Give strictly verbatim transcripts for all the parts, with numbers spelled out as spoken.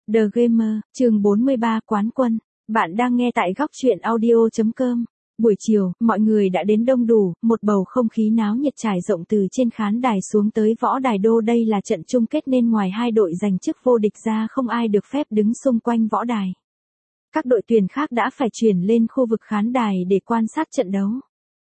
The Gamer, chương bốn mươi ba Quán quân. Bạn đang nghe tại góc truyện audio chấm com. Buổi chiều, mọi người đã đến đông đủ, một bầu không khí náo nhiệt trải rộng từ trên khán đài xuống tới võ đài đô. Đây là trận chung kết nên ngoài hai đội giành chức vô địch ra không ai được phép đứng xung quanh võ đài. Các đội tuyển khác đã phải chuyển lên khu vực khán đài để quan sát trận đấu.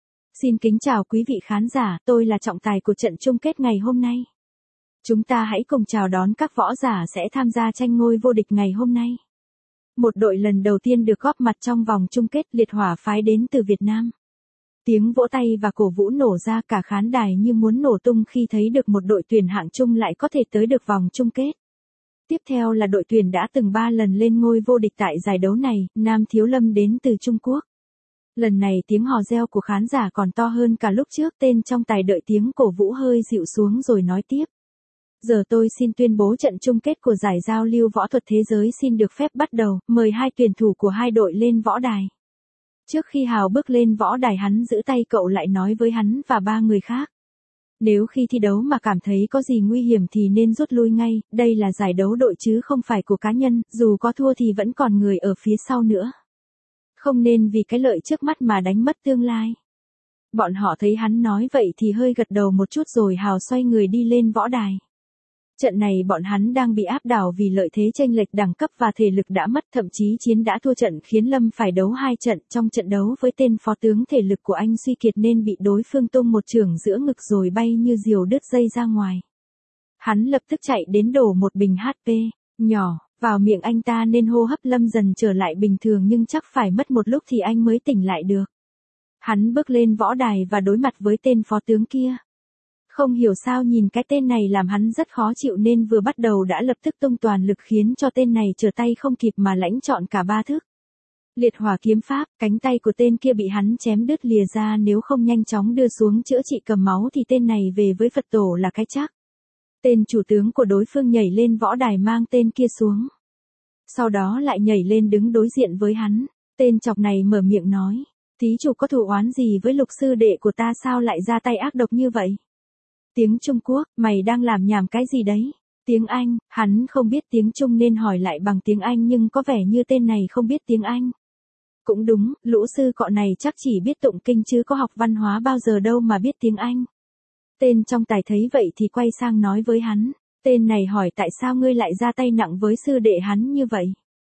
Xin kính chào quý vị khán giả, tôi là trọng tài của trận chung kết ngày hôm nay. Chúng ta hãy cùng chào đón các võ giả sẽ tham gia tranh ngôi vô địch ngày hôm nay. Một đội lần đầu tiên được góp mặt trong vòng chung kết, Liệt Hỏa phái đến từ Việt Nam. Tiếng vỗ tay và cổ vũ nổ ra, cả khán đài như muốn nổ tung khi thấy được một đội tuyển hạng chung lại có thể tới được vòng chung kết. Tiếp theo là đội tuyển đã từng ba lần lên ngôi vô địch tại giải đấu này, Nam Thiếu Lâm đến từ Trung Quốc. Lần này tiếng hò reo của khán giả còn to hơn cả lúc trước, tên trong tài đợi tiếng cổ vũ hơi dịu xuống rồi nói tiếp. Giờ tôi xin tuyên bố trận chung kết của giải giao lưu võ thuật thế giới xin được phép bắt đầu, mời hai tuyển thủ của hai đội lên võ đài. Trước khi Hào bước lên võ đài, hắn giữ tay cậu lại nói với hắn và ba người khác. Nếu khi thi đấu mà cảm thấy có gì nguy hiểm thì nên rút lui ngay, đây là giải đấu đội chứ không phải của cá nhân, dù có thua thì vẫn còn người ở phía sau nữa. Không nên vì cái lợi trước mắt mà đánh mất tương lai. Bọn họ thấy hắn nói vậy thì hơi gật đầu một chút rồi Hào xoay người đi lên võ đài. Trận này bọn hắn đang bị áp đảo vì lợi thế chênh lệch đẳng cấp và thể lực đã mất, thậm chí chiến đã thua trận khiến Lâm phải đấu hai trận. Trong trận đấu với tên phó tướng, thể lực của anh suy kiệt nên bị đối phương tung một chưởng giữa ngực rồi bay như diều đứt dây ra ngoài. Hắn lập tức chạy đến đổ một bình hát pê nhỏ vào miệng anh ta nên hô hấp Lâm dần trở lại bình thường, nhưng chắc phải mất một lúc thì anh mới tỉnh lại được. Hắn bước lên võ đài và đối mặt với tên phó tướng kia. Không hiểu sao nhìn cái tên này làm hắn rất khó chịu nên vừa bắt đầu đã lập tức tung toàn lực khiến cho tên này trở tay không kịp mà lãnh trọn cả ba thức. Liệt Hỏa kiếm pháp, cánh tay của tên kia bị hắn chém đứt lìa ra, nếu không nhanh chóng đưa xuống chữa trị cầm máu thì tên này về với Phật tổ là cái chắc. Tên chủ tướng của đối phương nhảy lên võ đài mang tên kia xuống. Sau đó lại nhảy lên đứng đối diện với hắn. Tên chọc này mở miệng nói, thí chủ có thù oán gì với Lục sư đệ của ta sao lại ra tay ác độc như vậy? Tiếng Trung Quốc, mày đang làm nhảm cái gì đấy? Tiếng Anh, hắn không biết tiếng Trung nên hỏi lại bằng tiếng Anh nhưng có vẻ như tên này không biết tiếng Anh. Cũng đúng, lũ sư cọ này chắc chỉ biết tụng kinh chứ có học văn hóa bao giờ đâu mà biết tiếng Anh. Tên trong tài thấy vậy thì quay sang nói với hắn. Tên này hỏi tại sao ngươi lại ra tay nặng với sư đệ hắn như vậy?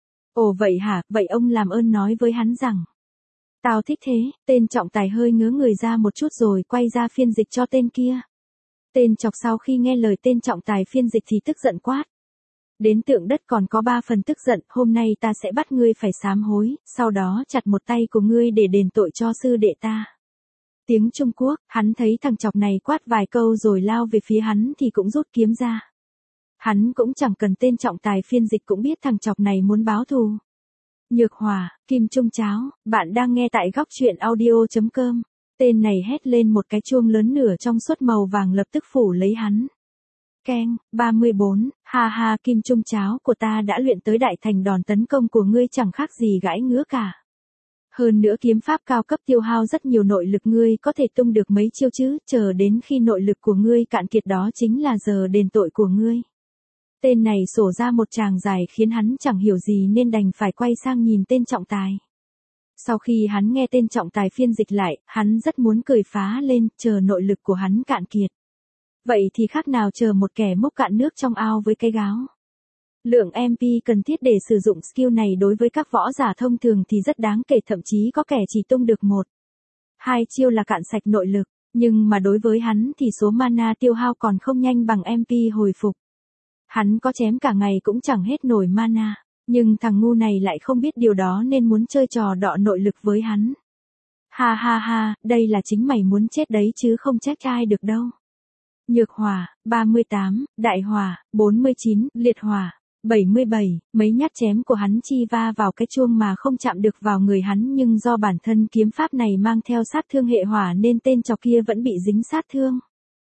Ồ vậy hả, vậy ông làm ơn nói với hắn rằng. Tao thích thế, tên trọng tài hơi ngớ người ra một chút rồi quay ra phiên dịch cho tên kia. Tên chọc sau khi nghe lời tên trọng tài phiên dịch thì tức giận quát. Đến tượng đất còn có ba phần tức giận, hôm nay ta sẽ bắt ngươi phải sám hối, sau đó chặt một tay của ngươi để đền tội cho sư đệ ta. Tiếng Trung Quốc, hắn thấy thằng chọc này quát vài câu rồi lao về phía hắn thì cũng rút kiếm ra. Hắn cũng chẳng cần tên trọng tài phiên dịch cũng biết thằng chọc này muốn báo thù. Nhược Hòa, Kim Trung Cháo, bạn đang nghe tại góc truyện audio chấm com. Tên này hét lên một cái chuông lớn nửa trong suốt màu vàng lập tức phủ lấy hắn. Keng, ba mươi bốn, ha ha, Kim Trung Cháo của ta đã luyện tới đại thành, đòn tấn công của ngươi chẳng khác gì gãi ngứa cả. Hơn nữa kiếm pháp cao cấp tiêu hao rất nhiều nội lực, ngươi có thể tung được mấy chiêu chứ, chờ đến khi nội lực của ngươi cạn kiệt đó chính là giờ đền tội của ngươi. Tên này sổ ra một tràng dài khiến hắn chẳng hiểu gì nên đành phải quay sang nhìn tên trọng tài. Sau khi hắn nghe tên trọng tài phiên dịch lại, hắn rất muốn cười phá lên, chờ nội lực của hắn cạn kiệt. Vậy thì khác nào chờ một kẻ múc cạn nước trong ao với cái gáo. Lượng em pê cần thiết để sử dụng skill này đối với các võ giả thông thường thì rất đáng kể, thậm chí có kẻ chỉ tung được một, hai chiêu là cạn sạch nội lực, nhưng mà đối với hắn thì số mana tiêu hao còn không nhanh bằng em pê hồi phục. Hắn có chém cả ngày cũng chẳng hết nổi mana. Nhưng thằng ngu này lại không biết điều đó nên muốn chơi trò đọ nội lực với hắn. Ha ha ha, đây là chính mày muốn chết đấy chứ không trách ai được đâu. Nhược Hòa, ba mươi tám, Đại Hòa, bốn mươi chín, Liệt Hòa, bảy mươi bảy, mấy nhát chém của hắn chi va vào cái chuông mà không chạm được vào người hắn, nhưng do bản thân kiếm pháp này mang theo sát thương hệ hỏa nên tên chọc kia vẫn bị dính sát thương.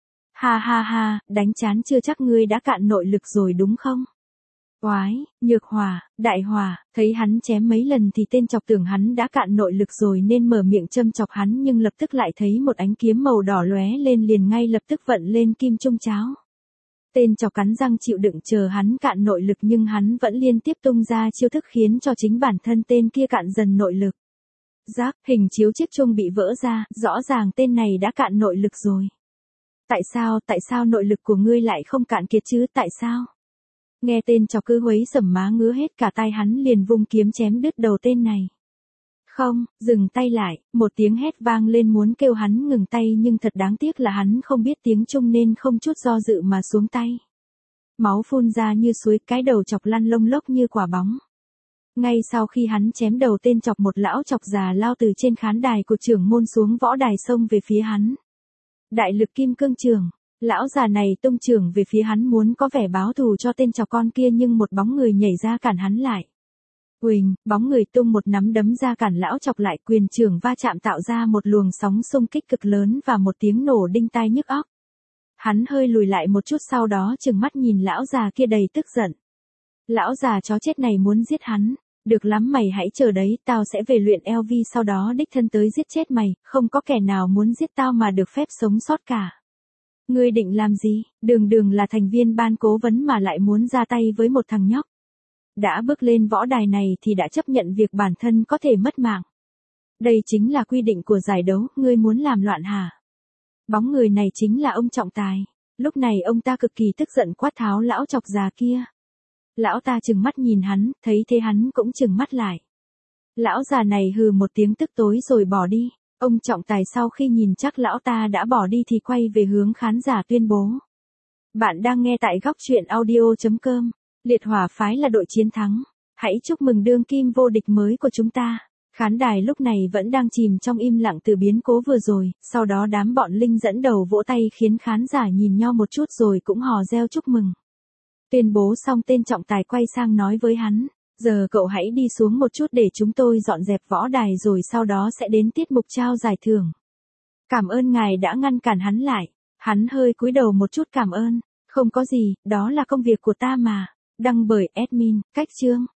Ha ha ha, đánh chán chưa, chắc ngươi đã cạn nội lực rồi đúng không? Oái, Nhược Hòa, Đại Hòa, thấy hắn chém mấy lần thì tên chọc tưởng hắn đã cạn nội lực rồi nên mở miệng châm chọc hắn, nhưng lập tức lại thấy một ánh kiếm màu đỏ lóe lên liền ngay lập tức vận lên Kim Trung Cháo. Tên chọc cắn răng chịu đựng chờ hắn cạn nội lực nhưng hắn vẫn liên tiếp tung ra chiêu thức khiến cho chính bản thân tên kia cạn dần nội lực. Rác, hình chiếu chiếc chuông bị vỡ ra, rõ ràng tên này đã cạn nội lực rồi. Tại sao, tại sao nội lực của ngươi lại không cạn kiệt chứ, tại sao? Nghe tên chọc cứ huấy sẩm má ngứa hết cả tai hắn liền vung kiếm chém đứt đầu tên này. Không, dừng tay lại, một tiếng hét vang lên muốn kêu hắn ngừng tay nhưng thật đáng tiếc là hắn không biết tiếng Trung nên không chút do dự mà xuống tay. Máu phun ra như suối, cái đầu chọc lăn lông lốc như quả bóng. Ngay sau khi hắn chém đầu tên chọc, một lão chọc già lao từ trên khán đài của trưởng môn xuống võ đài xông về phía hắn. Đại lực kim cương trưởng, lão già này tung trưởng về phía hắn muốn có vẻ báo thù cho tên chọc con kia nhưng một bóng người nhảy ra cản hắn lại. Huỳnh, bóng người tung một nắm đấm ra cản lão chọc lại, quyền trưởng va chạm tạo ra một luồng sóng xung kích cực lớn và một tiếng nổ đinh tai nhức óc. Hắn hơi lùi lại một chút sau đó trừng mắt nhìn lão già kia đầy tức giận. Lão già chó chết này muốn giết hắn, được lắm mày hãy chờ đấy, tao sẽ về luyện eo vi sau đó đích thân tới giết chết mày, không có kẻ nào muốn giết tao mà được phép sống sót cả. Ngươi định làm gì, đường đường là thành viên ban cố vấn mà lại muốn ra tay với một thằng nhóc. Đã bước lên võ đài này thì đã chấp nhận việc bản thân có thể mất mạng. Đây chính là quy định của giải đấu, ngươi muốn làm loạn hả? Bóng người này chính là ông Trọng Tài. Lúc này ông ta cực kỳ tức giận quát tháo lão chọc già kia. Lão ta trừng mắt nhìn hắn, thấy thế hắn cũng trừng mắt lại. Lão già này hừ một tiếng tức tối rồi bỏ đi. Ông Trọng Tài sau khi nhìn chắc lão ta đã bỏ đi thì quay về hướng khán giả tuyên bố. Bạn đang nghe tại góc truyện audio chấm com. Liệt hỏa phái là đội chiến thắng. Hãy chúc mừng đương kim vô địch mới của chúng ta. Khán đài lúc này vẫn đang chìm trong im lặng từ biến cố vừa rồi, sau đó đám bọn Linh dẫn đầu vỗ tay khiến khán giả nhìn nhau một chút rồi cũng hò reo chúc mừng. Tuyên bố xong tên Trọng Tài quay sang nói với hắn, giờ cậu hãy đi xuống một chút để chúng tôi dọn dẹp võ đài rồi sau đó sẽ đến tiết mục trao giải thưởng. Cảm ơn ngài đã ngăn cản hắn lại. Hắn hơi cúi đầu một chút cảm ơn, không có gì, đó là công việc của ta mà. Đăng bởi admin, cách chương.